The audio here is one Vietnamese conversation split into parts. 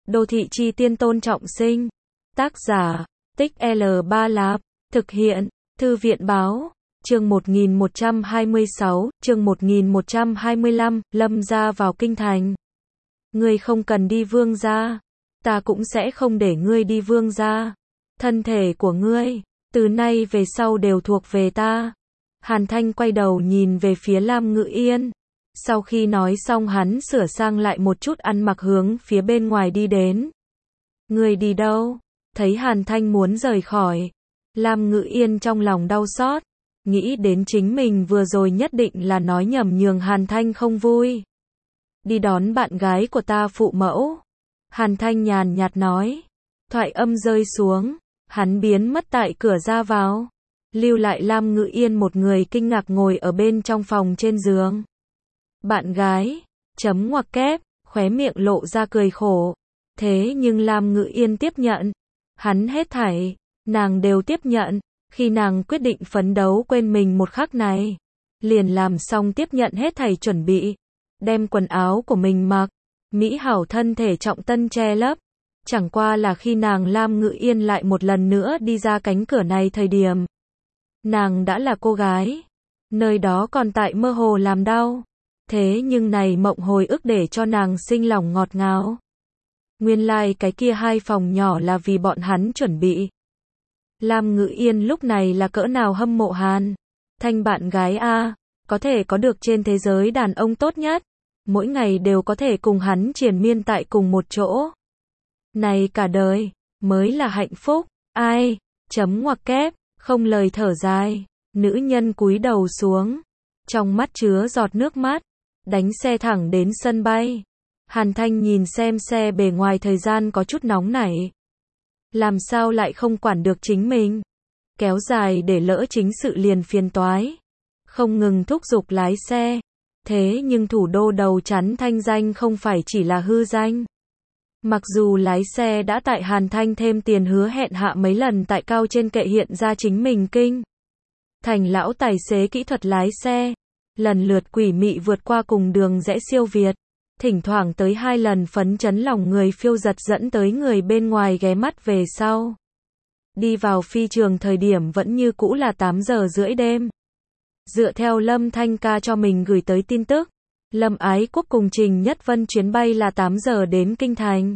Đô thị chi tiên Tôn Trọng Sinh. Tác giả, Tích L3 Lạp. Thực hiện, Thư viện Báo. Chương 1126, chương 1125, Lâm gia vào kinh thành. Ngươi không cần đi vương gia. Ta cũng sẽ không để ngươi đi vương gia. Thân thể của ngươi, từ nay về sau đều thuộc về ta. Hàn Thanh quay đầu nhìn về phía Lam Ngự Yên. Sau khi nói xong hắn sửa sang lại một chút ăn mặc hướng phía bên ngoài đi đến. Ngươi đi đâu? Thấy Hàn Thanh muốn rời khỏi. Lam Ngự Yên trong lòng đau xót. Nghĩ đến chính mình vừa rồi nhất định là nói nhầm nhường Hàn Thanh không vui. Đi đón bạn gái của ta phụ mẫu. Hàn Thanh nhàn nhạt nói. Thoại âm rơi xuống. Hắn biến mất tại cửa ra vào. Lưu lại Lam Ngự Yên một người kinh ngạc ngồi ở bên trong phòng trên giường. Bạn gái, chấm ngoặc kép, khóe miệng lộ ra cười khổ. Thế nhưng Lam Ngự Yên tiếp nhận. Hắn hết thảy, nàng đều tiếp nhận. Khi nàng quyết định phấn đấu quên mình một khắc này, liền làm xong tiếp nhận hết thảy chuẩn bị. Đem quần áo của mình mặc, mỹ hảo thân thể trọng tân che lấp. Chẳng qua là khi nàng Lam Ngự Yên lại một lần nữa đi ra cánh cửa này thời điểm. Nàng đã là cô gái. Nơi đó còn tại mơ hồ làm đau. Thế nhưng này mộng hồi ức để cho nàng sinh lòng ngọt ngào. Nguyên lai cái kia hai phòng nhỏ là vì bọn hắn chuẩn bị. Lam Ngự Yên lúc này là cỡ nào hâm mộ Hàn Thanh bạn gái a, có thể có được trên thế giới đàn ông tốt nhất. Mỗi ngày đều có thể cùng hắn triền miên tại cùng một chỗ. Này cả đời, mới là hạnh phúc. Ai, chấm ngoặc kép, không lời thở dài. Nữ nhân cúi đầu xuống. Trong mắt chứa giọt nước mắt. Đánh xe thẳng đến sân bay. Hàn Thanh nhìn xem xe bề ngoài thời gian có chút nóng nảy. Làm sao lại không quản được chính mình. Kéo dài để lỡ chính sự liền phiền toái. Không ngừng thúc giục lái xe. Thế nhưng thủ đô đầu chắn thanh danh không phải chỉ là hư danh. Mặc dù lái xe đã tại Hàn Thanh thêm tiền hứa hẹn hạ mấy lần tại cao trên kệ hiện ra chính mình kinh thành lão tài xế kỹ thuật lái xe. Lần lượt quỷ mị vượt qua cùng đường rẽ siêu việt. Thỉnh thoảng tới 2 lần phấn chấn lòng người phiêu giật dẫn tới người bên ngoài ghé mắt về sau. Đi vào phi trường thời điểm vẫn như cũ là 8 giờ rưỡi đêm. Dựa theo Lâm Thanh ca cho mình gửi tới tin tức. Lâm Ái Quốc cùng Trình Nhất Vân chuyến bay là 8 giờ đến kinh thành.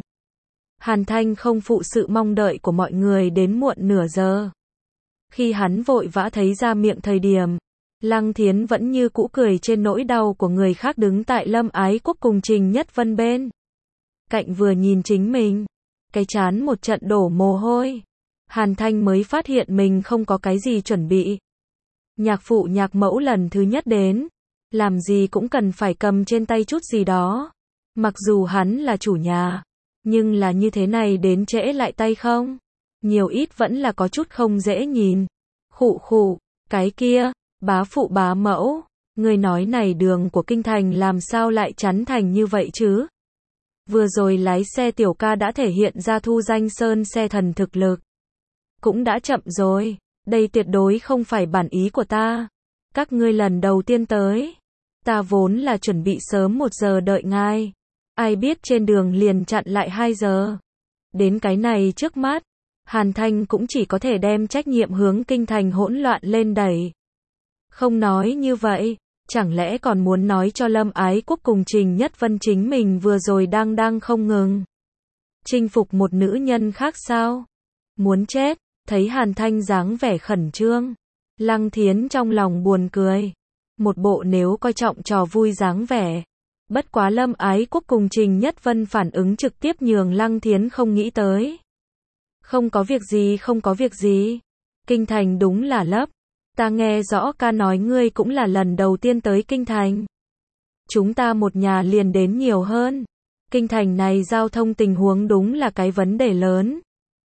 Hàn Thanh không phụ sự mong đợi của mọi người đến muộn nửa giờ. Khi hắn vội vã thấy ra miệng thời điểm, Lăng Thiến vẫn như cũ cười trên nỗi đau của người khác đứng tại Lâm Ái Quốc cùng Trình Nhất Vân bên cạnh vừa nhìn chính mình, cái trán một trận đổ mồ hôi. Hàn Thanh mới phát hiện mình không có cái gì chuẩn bị. Nhạc phụ nhạc mẫu lần thứ nhất đến, làm gì cũng cần phải cầm trên tay chút gì đó. Mặc dù hắn là chủ nhà, nhưng là như thế này đến trễ lại tay không? Nhiều ít vẫn là có chút không dễ nhìn. Khụ khụ, cái kia, bá phụ bá mẫu, người nói này đường của kinh thành làm sao lại chắn thành như vậy chứ? Vừa rồi lái xe tiểu ca đã thể hiện ra thu danh sơn xe thần thực lực. Cũng đã chậm rồi, đây tuyệt đối không phải bản ý của ta. Các ngươi lần đầu tiên tới, ta vốn là chuẩn bị sớm 1 giờ đợi ngài. Ai biết trên đường liền chặn lại 2 giờ. Đến cái này trước mắt, Hàn Thanh cũng chỉ có thể đem trách nhiệm hướng kinh thành hỗn loạn lên đẩy. Không nói như vậy, chẳng lẽ còn muốn nói cho Lâm Ái Quốc cùng Trình Nhất Vân chính mình vừa rồi đang không ngừng chinh phục một nữ nhân khác sao? Muốn chết, thấy Hàn Thanh dáng vẻ khẩn trương. Lăng Thiến trong lòng buồn cười. Một bộ nếu coi trọng trò vui dáng vẻ. Bất quá Lâm Ái Quốc cùng Trình Nhất Vân phản ứng trực tiếp nhường Lăng Thiến không nghĩ tới. Không có việc gì, không có việc gì. Kinh thành đúng là lấp. Ta nghe rõ ca nói ngươi cũng là lần đầu tiên tới kinh thành. Chúng ta một nhà liền đến nhiều hơn. Kinh thành này giao thông tình huống đúng là cái vấn đề lớn.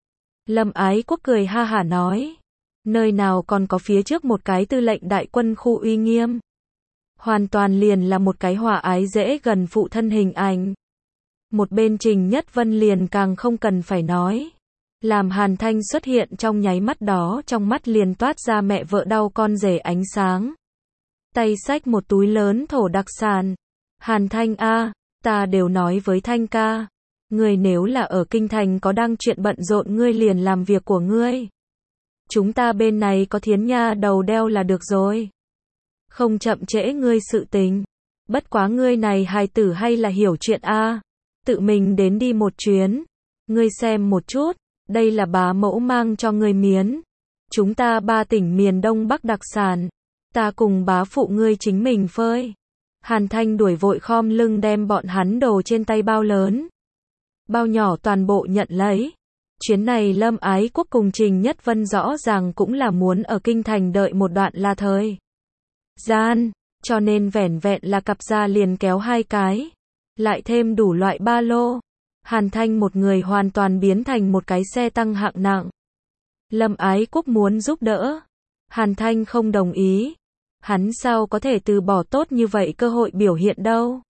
Lâm Ái Quốc cười ha hả nói. Nơi nào còn có phía trước một cái tư lệnh đại quân khu uy nghiêm. Hoàn toàn liền là một cái hòa ái dễ gần phụ thân hình ảnh. Một bên Trình Nhất Vân liền càng không cần phải nói. Làm Hàn Thanh xuất hiện trong nháy mắt đó trong mắt liền toát ra mẹ vợ đau con rể ánh sáng. Tay xách một túi lớn thổ đặc sản. Hàn Thanh a, ta đều nói với Thanh ca. Ngươi nếu là ở kinh thành có đang chuyện bận rộn ngươi liền làm việc của ngươi. Chúng ta bên này có Thiến nha đầu đeo là được rồi. Không chậm trễ ngươi sự tình. Bất quá ngươi này hài tử hay là hiểu chuyện a, tự mình đến đi một chuyến. Ngươi xem một chút, đây là bá mẫu mang cho ngươi miến. Chúng ta 3 tỉnh miền Đông Bắc đặc sản. Ta cùng bá phụ ngươi chính mình phơi. Hàn Thanh đuổi vội khom lưng đem bọn hắn đồ trên tay bao lớn, bao nhỏ toàn bộ nhận lấy. Chuyến này Lâm Ái Quốc cùng Trình Nhất Vân rõ ràng cũng là muốn ở kinh thành đợi một đoạn là thời gian, cho nên vẻn vẹn là cặp ra liền kéo 2 cái, lại thêm đủ loại ba lô. Hàn Thanh một người hoàn toàn biến thành một cái xe tăng hạng nặng. Lâm Ái Quốc muốn giúp đỡ, Hàn Thanh không đồng ý. Hắn sao có thể từ bỏ tốt như vậy cơ hội biểu hiện đâu.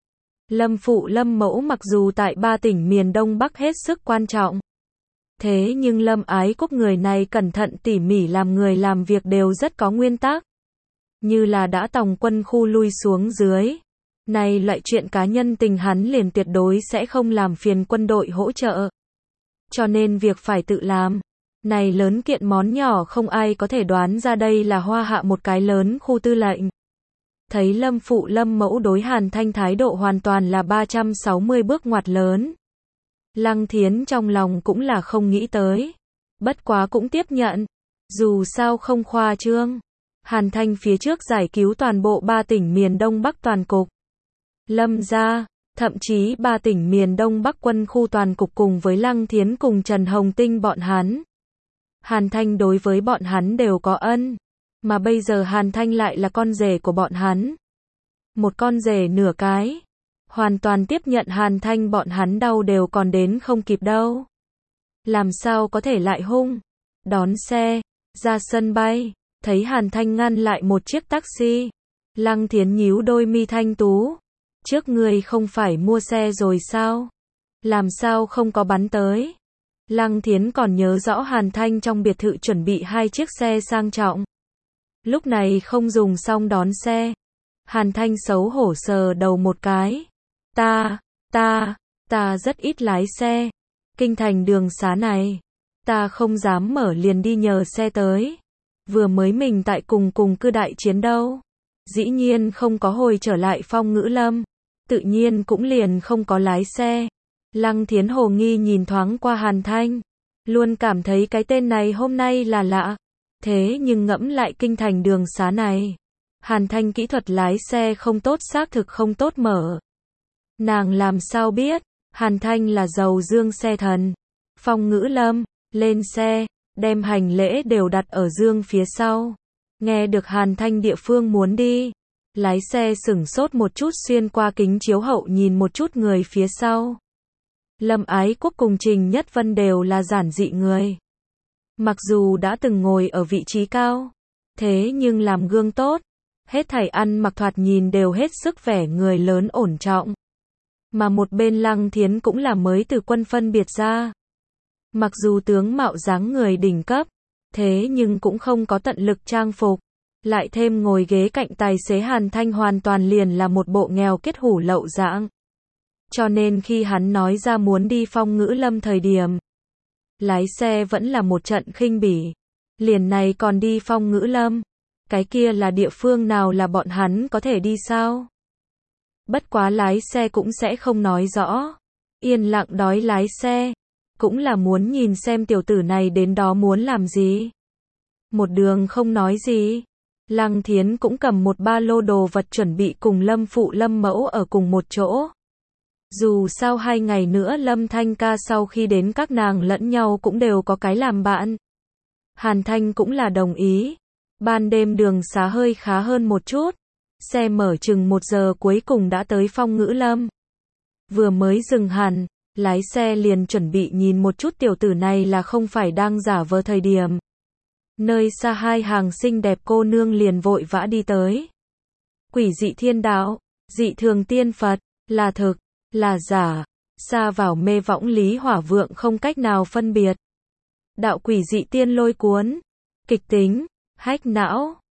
Lâm phụ Lâm mẫu mặc dù tại 3 tỉnh miền Đông Bắc hết sức quan trọng. Thế nhưng Lâm Ái Quốc người này cẩn thận tỉ mỉ làm người làm việc đều rất có nguyên tắc. Như là đã tòng quân khu lui xuống dưới. Này loại chuyện cá nhân tình hắn liền tuyệt đối sẽ không làm phiền quân đội hỗ trợ. Cho nên việc phải tự làm. Này lớn kiện món nhỏ không ai có thể đoán ra đây là Hoa Hạ một cái lớn khu tư lệnh. Thấy Lâm phụ Lâm mẫu đối Hàn Thanh thái độ hoàn toàn là 360 bước ngoặt lớn. Lăng Thiến trong lòng cũng là không nghĩ tới. Bất quá cũng tiếp nhận. Dù sao không khoa trương. Hàn Thanh phía trước giải cứu toàn bộ 3 tỉnh miền Đông Bắc toàn cục. Lâm gia, thậm chí 3 tỉnh miền Đông Bắc quân khu toàn cục cùng với Lăng Thiến cùng Trần Hồng Tinh bọn hắn. Hàn Thanh đối với bọn hắn đều có ân. Mà bây giờ Hàn Thanh lại là con rể của bọn hắn. Một con rể nửa cái. Hoàn toàn tiếp nhận Hàn Thanh bọn hắn đau đều còn đến không kịp đâu. Làm sao có thể lại hung. Đón xe, ra sân bay, thấy Hàn Thanh ngăn lại một chiếc taxi. Lăng Thiến nhíu đôi mi thanh tú. Trước người không phải mua xe rồi sao? Làm sao không có bắn tới? Lăng Thiến còn nhớ rõ Hàn Thanh trong biệt thự chuẩn bị 2 chiếc xe sang trọng. Lúc này không dùng xong đón xe. Hàn Thanh xấu hổ sờ đầu một cái. Ta rất ít lái xe. Kinh thành đường xá này. Ta không dám mở liền đi nhờ xe tới. Vừa mới mình tại cùng cư đại chiến đâu. Dĩ nhiên không có hồi trở lại Phong Ngữ Lâm. Tự nhiên cũng liền không có lái xe. Lăng Thiến hồ nghi nhìn thoáng qua Hàn Thanh. Luôn cảm thấy cái tên này hôm nay là lạ. Thế nhưng ngẫm lại kinh thành đường xá này. Hàn Thanh kỹ thuật lái xe không tốt xác thực không tốt mở. Nàng làm sao biết. Hàn Thanh là giàu dương xe thần. Phong Ngữ Lâm, lên xe, đem hành lễ đều đặt ở dương phía sau. Nghe được Hàn Thanh địa phương muốn đi. Lái xe sửng sốt một chút xuyên qua kính chiếu hậu nhìn một chút người phía sau. Lâm Ái Quốc cùng Trình Nhất Vân đều là giản dị người. Mặc dù đã từng ngồi ở vị trí cao, thế nhưng làm gương tốt, hết thảy ăn mặc thoạt nhìn đều hết sức vẻ người lớn ổn trọng. Mà một bên Lăng Thiến cũng là mới từ quân phân biệt ra. Mặc dù tướng mạo dáng người đỉnh cấp, thế nhưng cũng không có tận lực trang phục. Lại thêm ngồi ghế cạnh tài xế Hàn Thanh hoàn toàn liền là một bộ nghèo kết hủ lậu dạng. Cho nên khi hắn nói ra muốn đi Phong Ngữ Lâm thời điểm, lái xe vẫn là một trận khinh bỉ. Liền này còn đi Phong Ngữ Lâm, cái kia là địa phương nào là bọn hắn có thể đi sao? Bất quá lái xe cũng sẽ không nói rõ. Yên lặng đói lái xe, cũng là muốn nhìn xem tiểu tử này đến đó muốn làm gì. Một đường không nói gì. Lăng Thiến cũng cầm một ba lô đồ vật chuẩn bị cùng Lâm phụ Lâm mẫu ở cùng một chỗ. Dù sao 2 ngày nữa Lâm Thanh ca sau khi đến các nàng lẫn nhau cũng đều có cái làm bạn. Hàn Thanh cũng là đồng ý. Ban đêm đường xá hơi khá hơn một chút. Xe mở chừng 1 giờ cuối cùng đã tới Phong Ngữ Lâm. Vừa mới dừng hẳn, lái xe liền chuẩn bị nhìn một chút tiểu tử này là không phải đang giả vờ thời điểm. Nơi xa 2 hàng xinh đẹp cô nương liền vội vã đi tới. Quỷ dị thiên đạo, dị thường tiên Phật, là thực, là giả, xa vào mê võng lý hỏa vượng không cách nào phân biệt. Đạo quỷ dị tiên lôi cuốn, kịch tính, hách não,